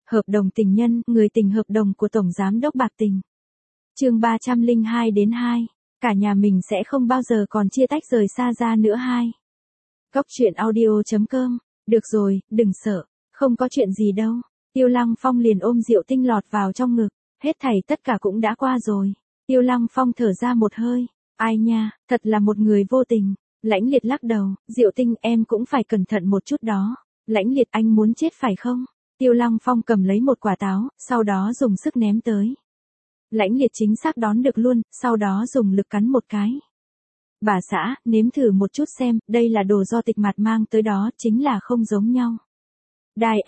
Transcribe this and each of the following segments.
Hợp đồng tình nhân, người tình hợp đồng của Tổng Giám đốc Bạc Tình. Chương 302-2. Cả nhà mình sẽ không bao giờ còn chia tách rời xa ra nữa hai. Góc truyện audio.com. Được rồi, đừng sợ, không có chuyện gì đâu. Tiêu Lăng Phong liền ôm Diệu Tinh lọt vào trong ngực, hết thảy tất cả cũng đã qua rồi. Tiêu Lăng Phong thở ra một hơi, ai nha, thật là một người vô tình. Lãnh Liệt lắc đầu, Diệu Tinh em cũng phải cẩn thận một chút đó. Lãnh Liệt anh muốn chết phải không? Tiêu Lăng Phong cầm lấy một quả táo, sau đó dùng sức ném tới. Lãnh Liệt chính xác đón được luôn, sau đó dùng lực cắn một cái. Bà xã, nếm thử một chút xem, đây là đồ do Tịch Mạt mang tới đó, chính là không giống nhau. Đài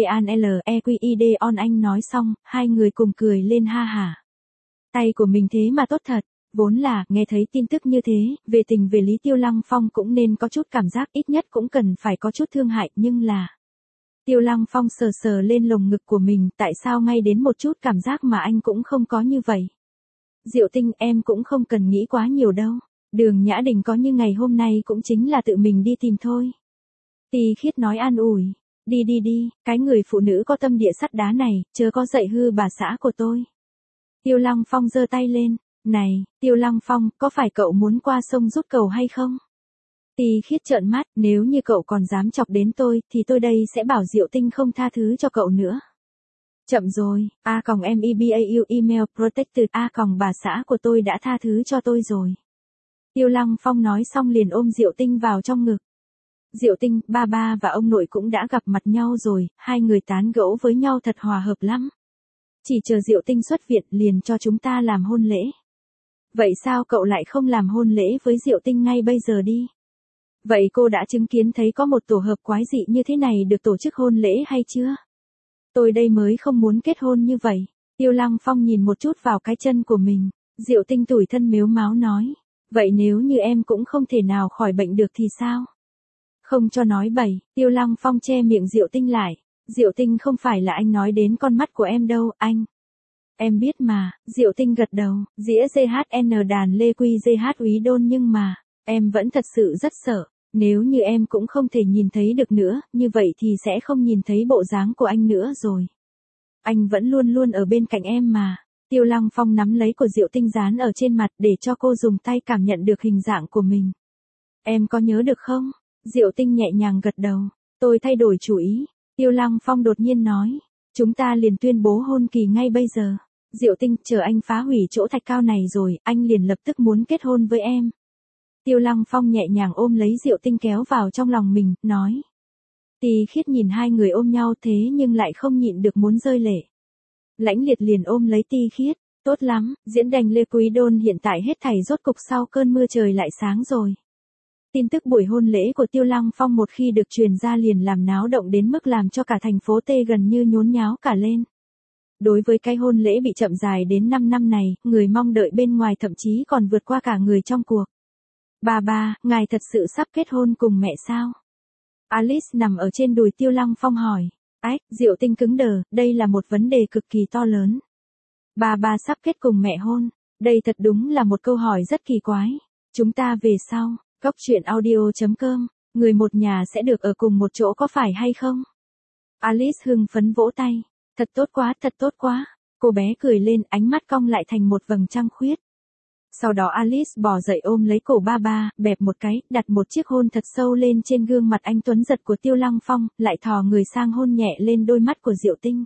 NDANLEQID on anh nói xong, hai người cùng cười lên ha hả. Tay của mình thế mà tốt thật, vốn là, nghe thấy tin tức như thế, về tình về lý Tiêu Lăng Phong cũng nên có chút cảm giác, ít nhất cũng cần phải có chút thương hại, nhưng là... Tiêu Lăng Phong sờ sờ lên lồng ngực của mình, tại sao ngay đến một chút cảm giác mà anh cũng không có như vậy. Diệu Tinh em cũng không cần nghĩ quá nhiều đâu, Đường Nhã Đình có như ngày hôm nay cũng chính là tự mình đi tìm thôi. Tì Khiết nói an ủi, đi, cái người phụ nữ có tâm địa sắt đá này, chớ có dạy hư bà xã của tôi. Tiêu Lăng Phong giơ tay lên, này, Tiêu Lăng Phong, có phải cậu muốn qua sông rút cầu hay không? Tì Khiết trợn mắt, nếu như cậu còn dám chọc đến tôi, thì tôi đây sẽ bảo Diệu Tinh không tha thứ cho cậu nữa. Chậm rồi, A-MEBAU email protected bà xã của tôi đã tha thứ cho tôi rồi. Tiêu Lăng Phong nói xong liền ôm Diệu Tinh vào trong ngực. Diệu Tinh, ba và ông nội cũng đã gặp mặt nhau rồi, hai người tán gẫu với nhau thật hòa hợp lắm. Chỉ chờ Diệu Tinh xuất viện liền cho chúng ta làm hôn lễ. Vậy sao cậu lại không làm hôn lễ với Diệu Tinh ngay bây giờ đi? Vậy cô đã chứng kiến thấy có một tổ hợp quái dị như thế này được tổ chức hôn lễ hay chưa? Tôi đây mới không muốn kết hôn như vậy. Tiêu Lăng Phong nhìn một chút vào cái chân của mình. Diệu Tinh tủi thân mếu máo nói. Vậy nếu như em cũng không thể nào khỏi bệnh được thì sao? Không cho nói bậy, Tiêu Lăng Phong che miệng Diệu Tinh lại. Diệu Tinh không phải là anh nói đến con mắt của em đâu, anh. Em biết mà, Diệu Tinh gật đầu, dĩa GHN đàn Lê Quy GH úy đôn nhưng mà, em vẫn thật sự rất sợ. Nếu như em cũng không thể nhìn thấy được nữa, như vậy thì sẽ không nhìn thấy bộ dáng của anh nữa rồi. Anh vẫn luôn luôn ở bên cạnh em mà. Tiêu Lăng Phong nắm lấy của Diệu Tinh dán ở trên mặt để cho cô dùng tay cảm nhận được hình dạng của mình. Em có nhớ được không? Diệu Tinh nhẹ nhàng gật đầu. Tôi thay đổi chủ ý. Tiêu Lăng Phong đột nhiên nói. Chúng ta liền tuyên bố hôn kỳ ngay bây giờ. Diệu Tinh, chờ anh phá hủy chỗ thạch cao này rồi, anh liền lập tức muốn kết hôn với em. Tiêu Lăng Phong nhẹ nhàng ôm lấy Diệu Tinh kéo vào trong lòng mình, nói. Tì Khiết nhìn hai người ôm nhau thế nhưng lại không nhịn được muốn rơi lệ. Lãnh Liệt liền ôm lấy Tì Khiết, tốt lắm, diễn đành Lê Quý Đôn hiện tại hết thảy rốt cục sau cơn mưa trời lại sáng rồi. Tin tức buổi hôn lễ của Tiêu Lăng Phong một khi được truyền ra liền làm náo động đến mức làm cho cả thành phố T gần như nhốn nháo cả lên. Đối với cái hôn lễ bị chậm dài đến 5 năm này, người mong đợi bên ngoài thậm chí còn vượt qua cả người trong cuộc. Ba, ngài thật sự sắp kết hôn cùng mẹ sao? Alice nằm ở trên đùi Tiêu Lăng Phong hỏi. Ách, Diệu Tinh cứng đờ, đây là một vấn đề cực kỳ to lớn. Ba sắp kết cùng mẹ hôn. Đây thật đúng là một câu hỏi rất kỳ quái. Chúng ta về sau, góc truyện audio.com, người một nhà sẽ được ở cùng một chỗ có phải hay không? Alice hưng phấn vỗ tay. Thật tốt quá. Cô bé cười lên, ánh mắt cong lại thành một vầng trăng khuyết. Sau đó Alice bò dậy ôm lấy cổ ba, bẹp một cái, đặt một chiếc hôn thật sâu lên trên gương mặt anh tuấn giật của Tiêu Lăng Phong, lại thò người sang hôn nhẹ lên đôi mắt của Diệu Tinh.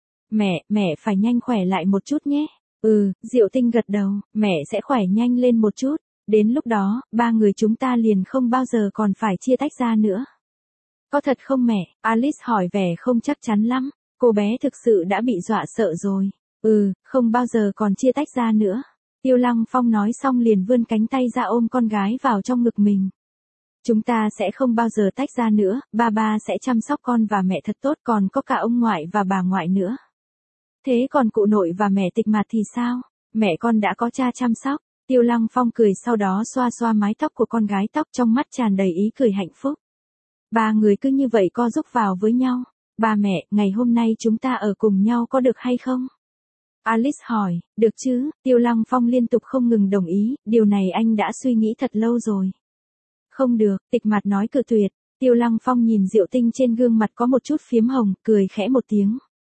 Mẹ phải nhanh khỏe lại một chút nhé. Diệu Tinh gật đầu, mẹ sẽ khỏe nhanh lên một chút. Đến lúc đó, ba người chúng ta liền không bao giờ còn phải chia tách ra nữa. Có thật không mẹ? Alice hỏi vẻ không chắc chắn lắm. Cô bé thực sự đã bị dọa sợ rồi. Không bao giờ còn chia tách ra nữa. Tiêu Lăng Phong nói xong liền vươn cánh tay ra ôm con gái vào trong ngực mình. Chúng ta sẽ không bao giờ tách ra nữa, ba sẽ chăm sóc con và mẹ thật tốt, còn có cả ông ngoại và bà ngoại nữa. Thế còn cụ nội và mẹ Tịch Mạt thì sao? Mẹ con đã có cha chăm sóc. Tiêu Lăng Phong cười sau đó xoa xoa mái tóc của con gái, tóc trong mắt tràn đầy ý cười hạnh phúc. Ba người cứ như vậy co giúp vào với nhau. Ba mẹ, ngày hôm nay chúng ta ở cùng nhau có được hay không? Alice hỏi, được chứ? Tiêu Lăng Phong liên tục không ngừng đồng ý, điều này anh đã suy nghĩ thật lâu rồi. Không được, Tịch Mạt nói cự tuyệt. Tiêu Lăng Phong nhìn Diệu Tinh trên gương mặt có một chút phiếm hồng, cười khẽ một tiếng.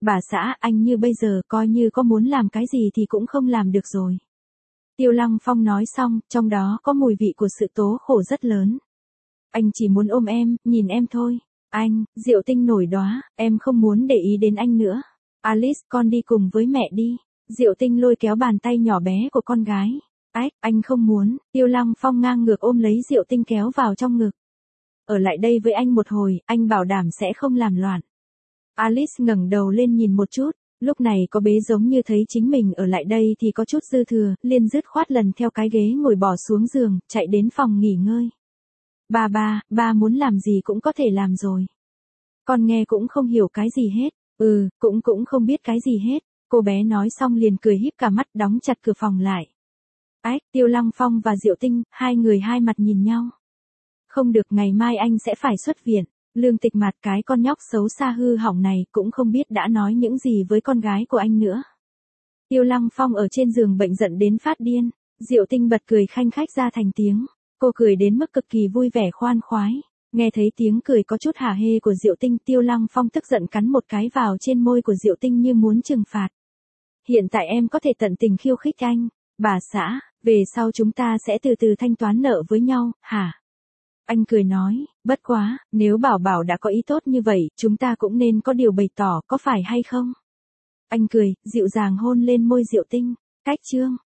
Bà xã, anh như bây giờ coi như có muốn làm cái gì thì cũng không làm được rồi. Tiêu Lăng Phong nói xong, trong đó có mùi vị của sự tố khổ rất lớn. Anh chỉ muốn ôm em, nhìn em thôi. Anh, Diệu Tinh nổi đoá, em không muốn để ý đến anh nữa. Alice, con đi cùng với mẹ đi. Diệu Tinh lôi kéo bàn tay nhỏ bé của con gái. Ách, anh không muốn. Tiêu Lăng Phong ngang ngược ôm lấy Diệu Tinh kéo vào trong ngực. Ở lại đây với anh một hồi, anh bảo đảm sẽ không làm loạn. Alice ngẩng đầu lên nhìn một chút. Lúc này có bé giống như thấy chính mình ở lại đây thì có chút dư thừa, liền dứt khoát lần theo cái ghế ngồi bỏ xuống giường, chạy đến phòng nghỉ ngơi. Ba muốn làm gì cũng có thể làm rồi. Con nghe cũng không hiểu cái gì hết. Cũng không biết cái gì hết. Cô bé nói xong liền cười híp cả mắt đóng chặt cửa phòng lại. Ách, Tiêu Lăng Phong và Diệu Tinh, hai người hai mặt nhìn nhau. Không được, ngày mai anh sẽ phải xuất viện. Lương Tịch Mạt, cái con nhóc xấu xa hư hỏng này cũng không biết đã nói những gì với con gái của anh nữa. Tiêu Lăng Phong ở trên giường bệnh giận đến phát điên. Diệu Tinh bật cười khanh khách ra thành tiếng. Cô cười đến mức cực kỳ vui vẻ khoan khoái. Nghe thấy tiếng cười có chút hả hê của Diệu Tinh, Tiêu Lăng Phong tức giận cắn một cái vào trên môi của Diệu Tinh như muốn trừng phạt. Hiện tại em có thể tận tình khiêu khích anh. Bà xã, về sau chúng ta sẽ từ từ thanh toán nợ với nhau, hả? Anh cười nói, bất quá, nếu Bảo Bảo đã có ý tốt như vậy, chúng ta cũng nên có điều bày tỏ, có phải hay không? Anh cười, dịu dàng hôn lên môi Diệu Tinh. Cách chương